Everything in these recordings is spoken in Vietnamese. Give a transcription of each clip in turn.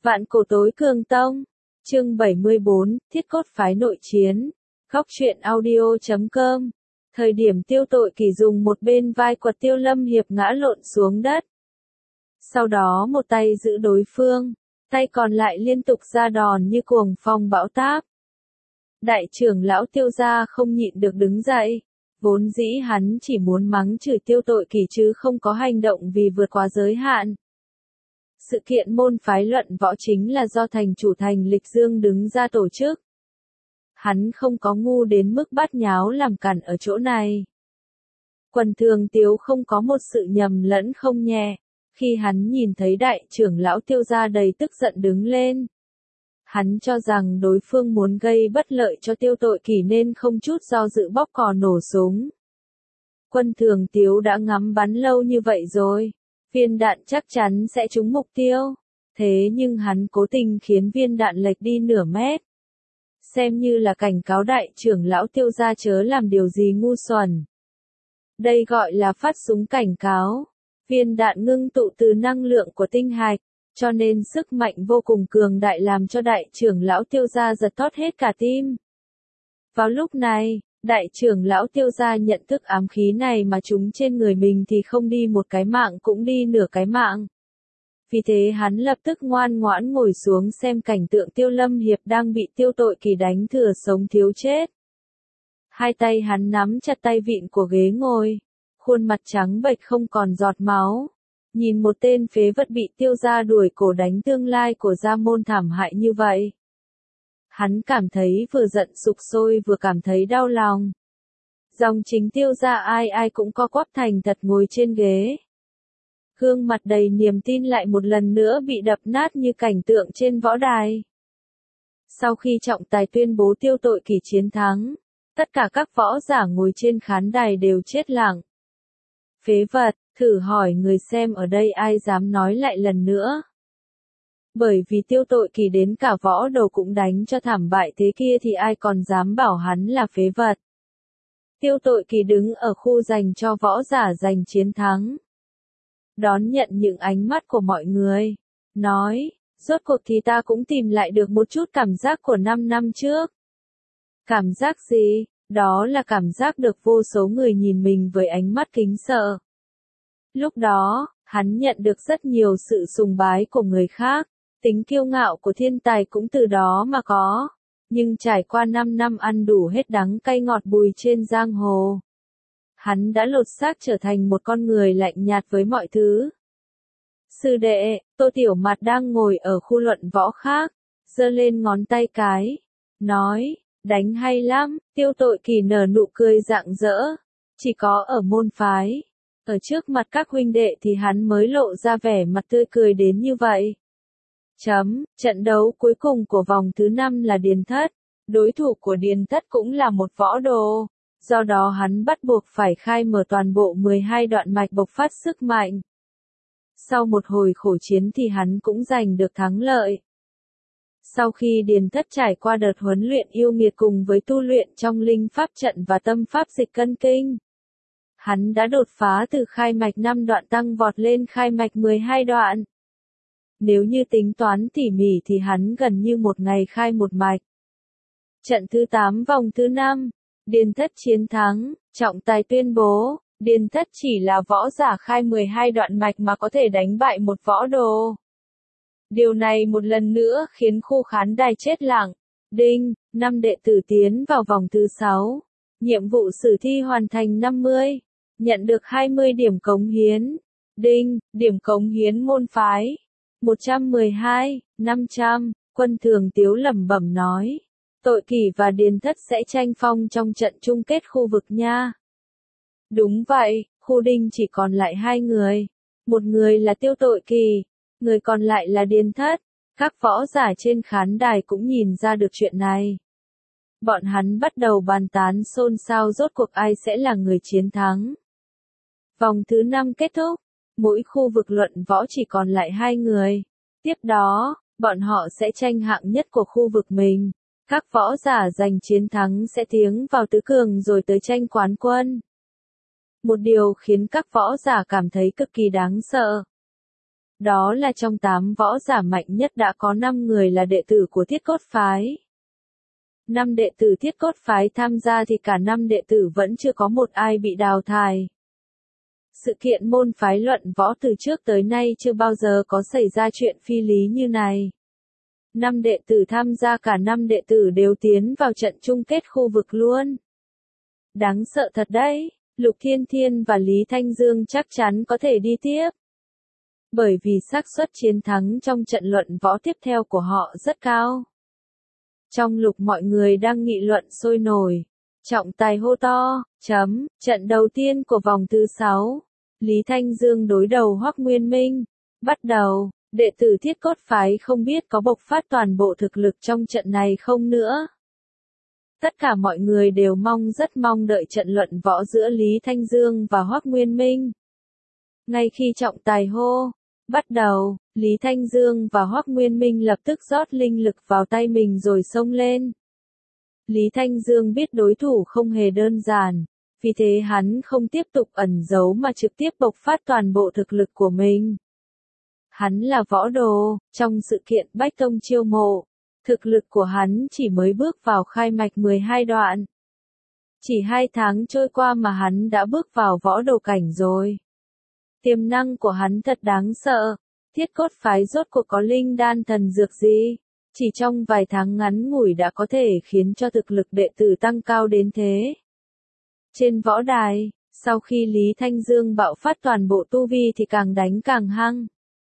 Vạn cổ tối cường tông. Chương 74, thiết cốt phái nội chiến. Góc truyện audio.com. Thời điểm Tiêu Tội Kỷ dùng một bên vai quật Tiêu Lâm Hiệp ngã lộn xuống đất. Sau đó một tay giữ đối phương, tay còn lại liên tục ra đòn như cuồng phong bão táp. Đại trưởng lão Tiêu gia không nhịn được đứng dậy. Vốn dĩ hắn chỉ muốn mắng chửi Tiêu Tội Kỷ chứ không có hành động vì vượt quá giới hạn. Sự kiện môn phái luận võ chính là do thành chủ Thành Lịch Dương đứng ra tổ chức. Hắn không có ngu đến mức bắt nháo làm cản ở chỗ này. Quần Thường Tiếu không có một sự nhầm lẫn không nhẹ, khi hắn nhìn thấy đại trưởng lão Tiêu gia đầy tức giận đứng lên. Hắn cho rằng đối phương muốn gây bất lợi cho Tiêu Tội Kỷ nên không chút do dự bóp cò nổ súng. Quân Thường Tiếu đã ngắm bắn lâu như vậy rồi, viên đạn chắc chắn sẽ trúng mục tiêu. Thế nhưng hắn cố tình khiến viên đạn lệch đi nửa mét. Xem như là cảnh cáo đại trưởng lão Tiêu gia chớ làm điều gì ngu xuẩn. Đây gọi là phát súng cảnh cáo. Viên đạn ngưng tụ từ năng lượng của tinh hạch, cho nên sức mạnh vô cùng cường đại làm cho đại trưởng lão Tiêu gia giật thót hết cả tim. Vào lúc này, đại trưởng lão Tiêu gia nhận thức ám khí này mà trúng trên người mình thì không đi một cái mạng cũng đi nửa cái mạng. Vì thế hắn lập tức ngoan ngoãn ngồi xuống xem cảnh tượng Tiêu Lâm Hiệp đang bị Tiêu Tội Kỷ đánh thừa sống thiếu chết. Hai tay hắn nắm chặt tay vịn của ghế ngồi, khuôn mặt trắng bệch không còn giọt máu. Nhìn một tên phế vật bị Tiêu gia đuổi cổ đánh tương lai của gia môn thảm hại như vậy. Hắn cảm thấy vừa giận sục sôi vừa cảm thấy đau lòng. Dòng chính Tiêu gia ai ai cũng co quắp thành thật ngồi trên ghế. Gương mặt đầy niềm tin lại một lần nữa bị đập nát như cảnh tượng trên võ đài. Sau khi trọng tài tuyên bố Tiêu Tội Kỷ chiến thắng, tất cả các võ giả ngồi trên khán đài đều chết lặng. Phế vật, thử hỏi người xem ở đây ai dám nói lại lần nữa. Bởi vì Tiêu Tội Kỷ đến cả võ đầu cũng đánh cho thảm bại thế kia thì ai còn dám bảo hắn là phế vật. Tiêu Tội Kỷ đứng ở khu dành cho võ giả giành chiến thắng. Đón nhận những ánh mắt của mọi người. Nói, rốt cuộc thì ta cũng tìm lại được một chút cảm giác của 5 năm trước. Cảm giác gì? Đó là cảm giác được vô số người nhìn mình với ánh mắt kính sợ. Lúc đó, hắn nhận được rất nhiều sự sùng bái của người khác, tính kiêu ngạo của thiên tài cũng từ đó mà có. Nhưng trải qua 5 năm ăn đủ hết đắng cay ngọt bùi trên giang hồ, hắn đã lột xác trở thành một con người lạnh nhạt với mọi thứ. Sư đệ, Tô Tiểu Mạt đang ngồi ở khu luận võ khác, giơ lên ngón tay cái, nói, đánh hay lắm. Tiêu Tội Kỷ nở nụ cười rạng rỡ. Chỉ có ở môn phái, ở trước mặt các huynh đệ thì hắn mới lộ ra vẻ mặt tươi cười đến như vậy. Trận đấu cuối cùng của vòng thứ 5 là Điền Thất. Đối thủ của Điền Thất cũng là một võ đồ. Do đó hắn bắt buộc phải khai mở toàn bộ 12 đoạn mạch bộc phát sức mạnh. Sau một hồi khổ chiến thì hắn cũng giành được thắng lợi. Sau khi Điền Thất trải qua đợt huấn luyện yêu nghiệt cùng với tu luyện trong linh pháp trận và tâm pháp dịch cân kinh, hắn đã đột phá từ khai mạch 5 đoạn tăng vọt lên khai mạch 12 đoạn. Nếu như tính toán tỉ mỉ thì hắn gần như một ngày khai một mạch. Trận thứ 8 vòng thứ 5, Điền Thất chiến thắng, trọng tài tuyên bố, Điền Thất chỉ là võ giả khai 12 đoạn mạch mà có thể đánh bại một võ đồ. Điều này một lần nữa khiến khu khán đài chết lặng. Đinh, 5 đệ tử tiến vào vòng thứ 6. Nhiệm vụ sử thi hoàn thành 50. Nhận được 20 điểm cống hiến. Đinh, điểm cống hiến môn phái. 112, 500, Quân Thường Tiếu lẩm bẩm nói. Tội Kỷ và Điền Thất sẽ tranh phong trong trận chung kết khu vực nha. Đúng vậy, khu đinh chỉ còn lại 2 người. Một người là Tiêu Tội Kỷ, người còn lại là Điền Thất. Các võ giả trên khán đài cũng nhìn ra được chuyện này. Bọn hắn bắt đầu bàn tán xôn xao rốt cuộc ai sẽ là người chiến thắng. Vòng thứ 5 kết thúc, mỗi khu vực luận võ chỉ còn lại 2 người. Tiếp đó, bọn họ sẽ tranh hạng nhất của khu vực mình. Các võ giả giành chiến thắng sẽ tiến vào tứ cường rồi tới tranh quán quân. Một điều khiến các võ giả cảm thấy cực kỳ đáng sợ. Đó là trong 8 võ giả mạnh nhất đã có 5 người là đệ tử của Thiết Cốt Phái. 5 đệ tử Thiết Cốt Phái tham gia thì cả 5 đệ tử vẫn chưa có một ai bị đào thải. Sự kiện môn phái luận võ từ trước tới nay chưa bao giờ có xảy ra chuyện phi lý như này. 5 đệ tử tham gia, cả 5 đệ tử đều tiến vào trận chung kết khu vực luôn. Đáng sợ thật đấy, Lục Thiên Thiên và Lý Thanh Dương chắc chắn có thể đi tiếp. Bởi vì xác suất chiến thắng trong trận luận võ tiếp theo của họ rất cao. Trong lúc mọi người đang nghị luận sôi nổi, trọng tài hô to, trận đầu tiên của vòng thứ 6. Lý Thanh Dương đối đầu Hoắc Nguyên Minh. Bắt đầu, đệ tử Thiết Cốt Phái không biết có bộc phát toàn bộ thực lực trong trận này không nữa. Tất cả mọi người đều rất mong đợi trận luận võ giữa Lý Thanh Dương và Hoắc Nguyên Minh. Ngay khi trọng tài hô, bắt đầu, Lý Thanh Dương và Hoắc Nguyên Minh lập tức rót linh lực vào tay mình rồi xông lên. Lý Thanh Dương biết đối thủ không hề đơn giản, vì thế hắn không tiếp tục ẩn giấu mà trực tiếp bộc phát toàn bộ thực lực của mình. Hắn là võ đồ, trong sự kiện Bách Tông chiêu mộ, thực lực của hắn chỉ mới bước vào khai mạch 12 đoạn. Chỉ 2 tháng trôi qua mà hắn đã bước vào võ đồ cảnh rồi. Tiềm năng của hắn thật đáng sợ. Thiết Cốt Phái rốt cuộc có linh đan thần dược gì? Chỉ trong vài tháng ngắn ngủi đã có thể khiến cho thực lực đệ tử tăng cao đến thế. Trên võ đài, sau khi Lý Thanh Dương bạo phát toàn bộ tu vi thì càng đánh càng hăng.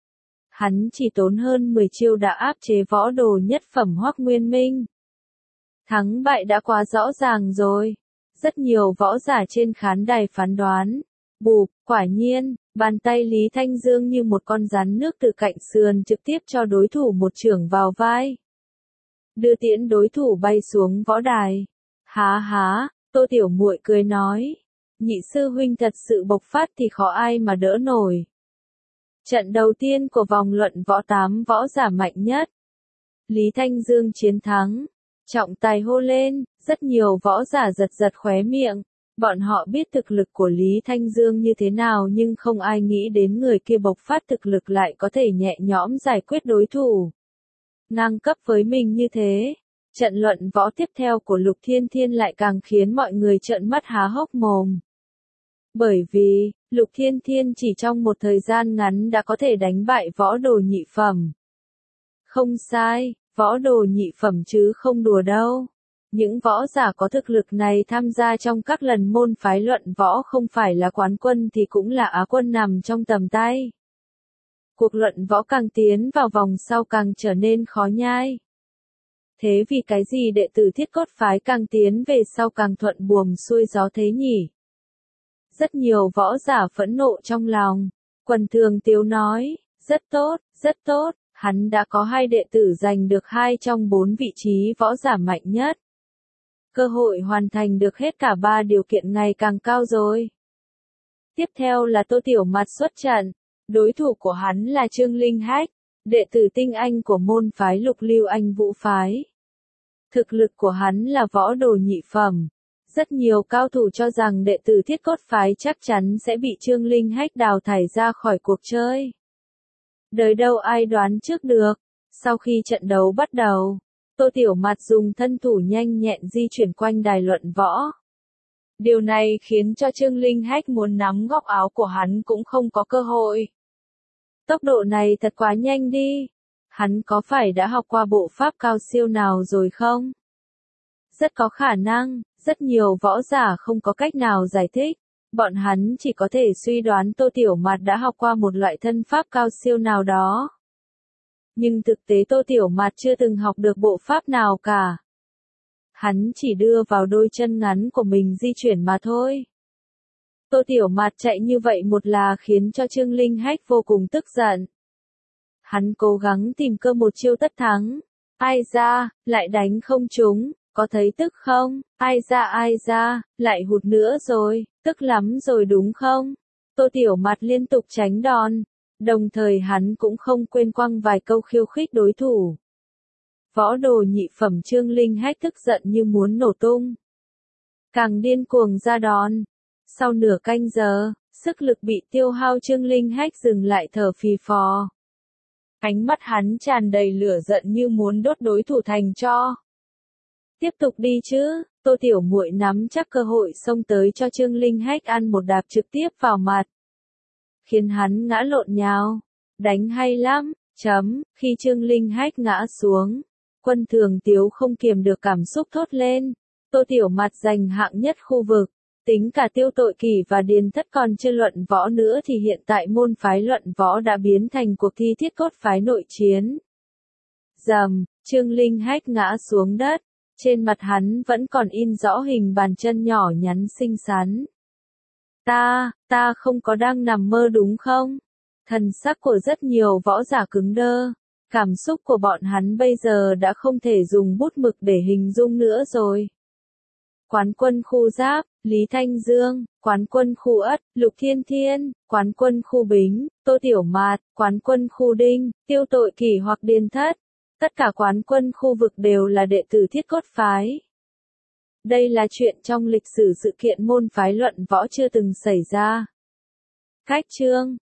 Hắn chỉ tốn hơn 10 chiêu đã áp chế võ đồ nhất phẩm Hoắc Nguyên Minh. Thắng bại đã quá rõ ràng rồi. Rất nhiều võ giả trên khán đài phán đoán. Bụp, quả nhiên, bàn tay Lý Thanh Dương như một con rắn nước từ cạnh sườn trực tiếp cho đối thủ một chưởng vào vai. Đưa tiễn đối thủ bay xuống võ đài. Há há, Tô Tiểu Muội cười nói. Nhị sư huynh thật sự bộc phát thì khó ai mà đỡ nổi. Trận đầu tiên của vòng luận võ 8 võ giả mạnh nhất. Lý Thanh Dương chiến thắng. Trọng tài hô lên, rất nhiều võ giả giật khóe miệng. Bọn họ biết thực lực của Lý Thanh Dương như thế nào nhưng không ai nghĩ đến người kia bộc phát thực lực lại có thể nhẹ nhõm giải quyết đối thủ. Ngang cấp với mình như thế. Trận luận võ tiếp theo của Lục Thiên Thiên lại càng khiến mọi người trợn mắt há hốc mồm. Bởi vì, Lục Thiên Thiên chỉ trong một thời gian ngắn đã có thể đánh bại võ đồ nhị phẩm. Không sai, võ đồ nhị phẩm chứ không đùa đâu. Những võ giả có thực lực này tham gia trong các lần môn phái luận võ không phải là quán quân thì cũng là á quân nằm trong tầm tay. Cuộc luận võ càng tiến vào vòng sau càng trở nên khó nhai. Thế vì cái gì đệ tử Thiết Cốt Phái càng tiến về sau càng thuận buồm xuôi gió thế nhỉ? Rất nhiều võ giả phẫn nộ trong lòng. Quần Thường Tiếu nói, rất tốt, hắn đã có 2 đệ tử giành được 2 trong 4 vị trí võ giả mạnh nhất. Cơ hội hoàn thành được hết cả 3 điều kiện ngày càng cao rồi. Tiếp theo là Tô Tiểu Mạt xuất trận. Đối thủ của hắn là Trương Linh Hách, đệ tử tinh anh của môn phái Lục Lưu Anh Vũ Phái. Thực lực của hắn là võ đồ nhị phẩm. Rất nhiều cao thủ cho rằng đệ tử Thiết Cốt Phái chắc chắn sẽ bị Trương Linh Hách đào thải ra khỏi cuộc chơi. Đời đâu ai đoán trước được. Sau khi trận đấu bắt đầu, Tô Tiểu Mạt dùng thân thủ nhanh nhẹn di chuyển quanh đài luận võ. Điều này khiến cho Trương Linh Hách muốn nắm góc áo của hắn cũng không có cơ hội. Tốc độ này thật quá nhanh đi. Hắn có phải đã học qua bộ pháp cao siêu nào rồi không? Rất có khả năng, rất nhiều võ giả không có cách nào giải thích. Bọn hắn chỉ có thể suy đoán Tô Tiểu Mạt đã học qua một loại thân pháp cao siêu nào đó. Nhưng thực tế Tô Tiểu Mạt chưa từng học được bộ pháp nào cả. Hắn chỉ đưa vào đôi chân ngắn của mình di chuyển mà thôi. Tô Tiểu Mạt chạy như vậy một là khiến cho Trương Linh Hách vô cùng tức giận. Hắn cố gắng tìm cơ một chiêu tất thắng. Ai da, lại đánh không trúng, có thấy tức không? Ai da, lại hụt nữa rồi, tức lắm rồi đúng không? Tô Tiểu Mạt liên tục tránh đòn. Đồng thời hắn cũng không quên quăng vài câu khiêu khích đối thủ. Võ đồ nhị phẩm Trương Linh Hách tức giận như muốn nổ tung. Càng điên cuồng ra đòn. Sau nửa canh giờ, sức lực bị tiêu hao Trương Linh Hách dừng lại thở phì phò. Ánh mắt hắn tràn đầy lửa giận như muốn đốt đối thủ thành tro. Tiếp tục đi chứ, Tô Tiểu Muội nắm chắc cơ hội xông tới cho Trương Linh Hách ăn một đạp trực tiếp vào mặt. Khiến hắn ngã lộn nhào. Đánh hay lắm, khi Trương Linh Hách ngã xuống. Quân Thường Tiếu không kiềm được cảm xúc thốt lên. Tô Tiểu Mặt giành hạng nhất khu vực. Tính cả Tiêu Tội Kỳ và Điền Thất còn chưa luận võ nữa thì hiện tại môn phái luận võ đã biến thành cuộc thi thiết cốt phái nội chiến. Rầm, Trương Linh Hách ngã xuống đất. Trên mặt hắn vẫn còn in rõ hình bàn chân nhỏ nhắn xinh xắn. Ta không có đang nằm mơ đúng không? Thần sắc của rất nhiều võ giả cứng đơ. Cảm xúc của bọn hắn bây giờ đã không thể dùng bút mực để hình dung nữa rồi. Quán quân khu Giáp, Lý Thanh Dương, quán quân khu Ất, Lục Thiên Thiên, quán quân khu Bính, Tô Tiểu Mạt, quán quân khu Đinh, Tiêu Tội Kỳ hoặc Điền Thất. Tất cả quán quân khu vực đều là đệ tử thiết cốt phái. Đây là chuyện trong lịch sử sự kiện môn phái luận võ chưa từng xảy ra. Cách chương